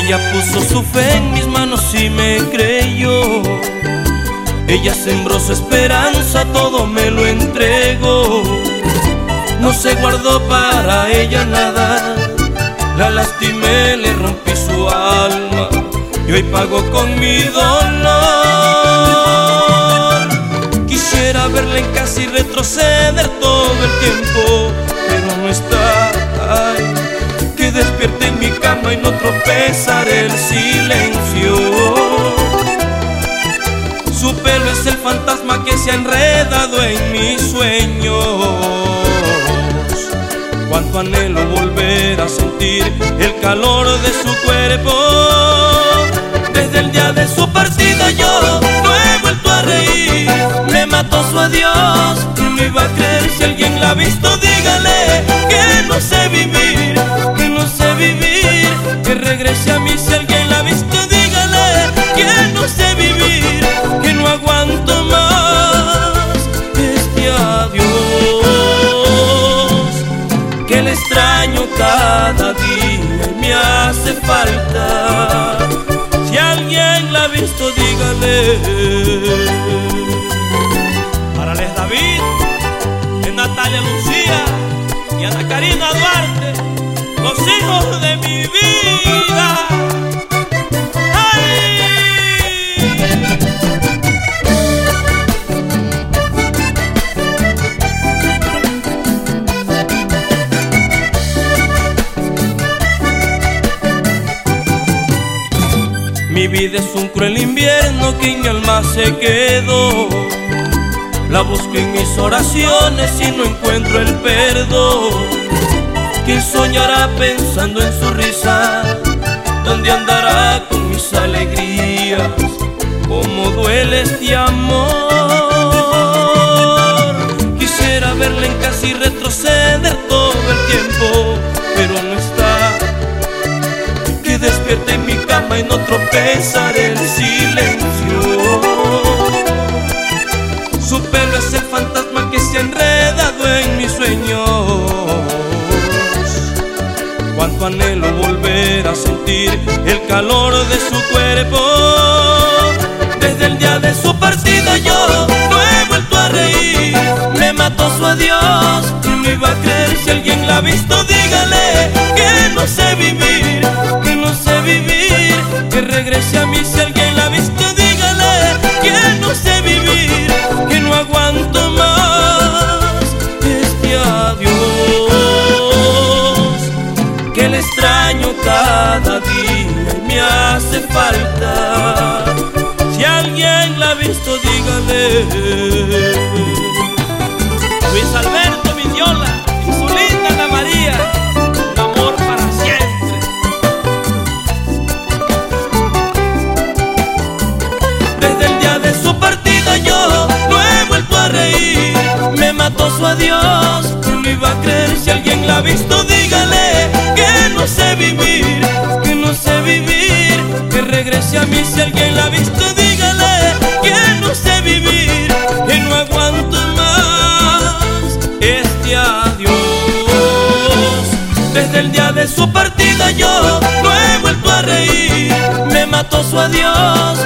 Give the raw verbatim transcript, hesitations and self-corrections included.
Ella puso su fe en mis manos y me creyó. Ella sembró su esperanza, todo me lo entregó. No se guardó para ella nada, la lastimé, le rompí su alma y hoy pago con mi dolor. Quisiera verla en casa y retroceder todo el tiempo, pero no está. Ay, que despierte en mi cama y no tropezar el silencio. Su pelo es el fantasma que se ha enredado en mis sueños. Cuánto anhelo volver a sentir el calor de su cuerpo. Desde el día de su partida yo no he vuelto a reír. Me mató su adiós y no iba a creer. Si alguien la ha visto, dígale que no sé vivir, que no sé vivir, que regrese a mí. Si alguien la ha visto, dígale que no sé vivir, que no aguanto más este adiós, que le extraño cada día y me hace falta. Si alguien la ha visto, dígale. Para Les David, es Natalia Lucía y Ana Karina Duarte, los hijos de mi vida. Mi vida es un cruel invierno que en mi alma se quedó. La busco en mis oraciones y no encuentro el perdón. ¿Quién soñará pensando en su risa? ¿Dónde andará con mis alegrías? ¿Cómo duele este amor? Quisiera verla en casa y retroceder todo el tiempo, pero no está. Que despierte en mi cama y no tropezar el silencio. Su pelo es el fantasma que se ha enredado en mis sueños. Cuánto anhelo volver a sentir el calor de su cuerpo. Desde el día de su partida yo no he vuelto a reír. Me mató su adiós y no iba a creer. Si alguien la ha visto, dígale que no sé vivir, que no sé vivir, que regrese a mí. Si alguien la ha visto, dígale que no sé vivir, que no aguanto más este adiós, que le extraño cada día y me hace falta. Si alguien la ha visto, dígale. Luis Alberto Vidiola y su linda Ana María, un amor para siempre. Desde el día de su partida yo no he vuelto a reír. Me mató su adiós, no iba a creer. Si alguien la ha visto, dígale que no sé vivir, que no sé vivir, que regrese a mí. Si alguien la ha visto, dígale que no sé vivir, que no aguanto más este adiós. Desde el día de su partida yo no he vuelto a reír. Me mató su adiós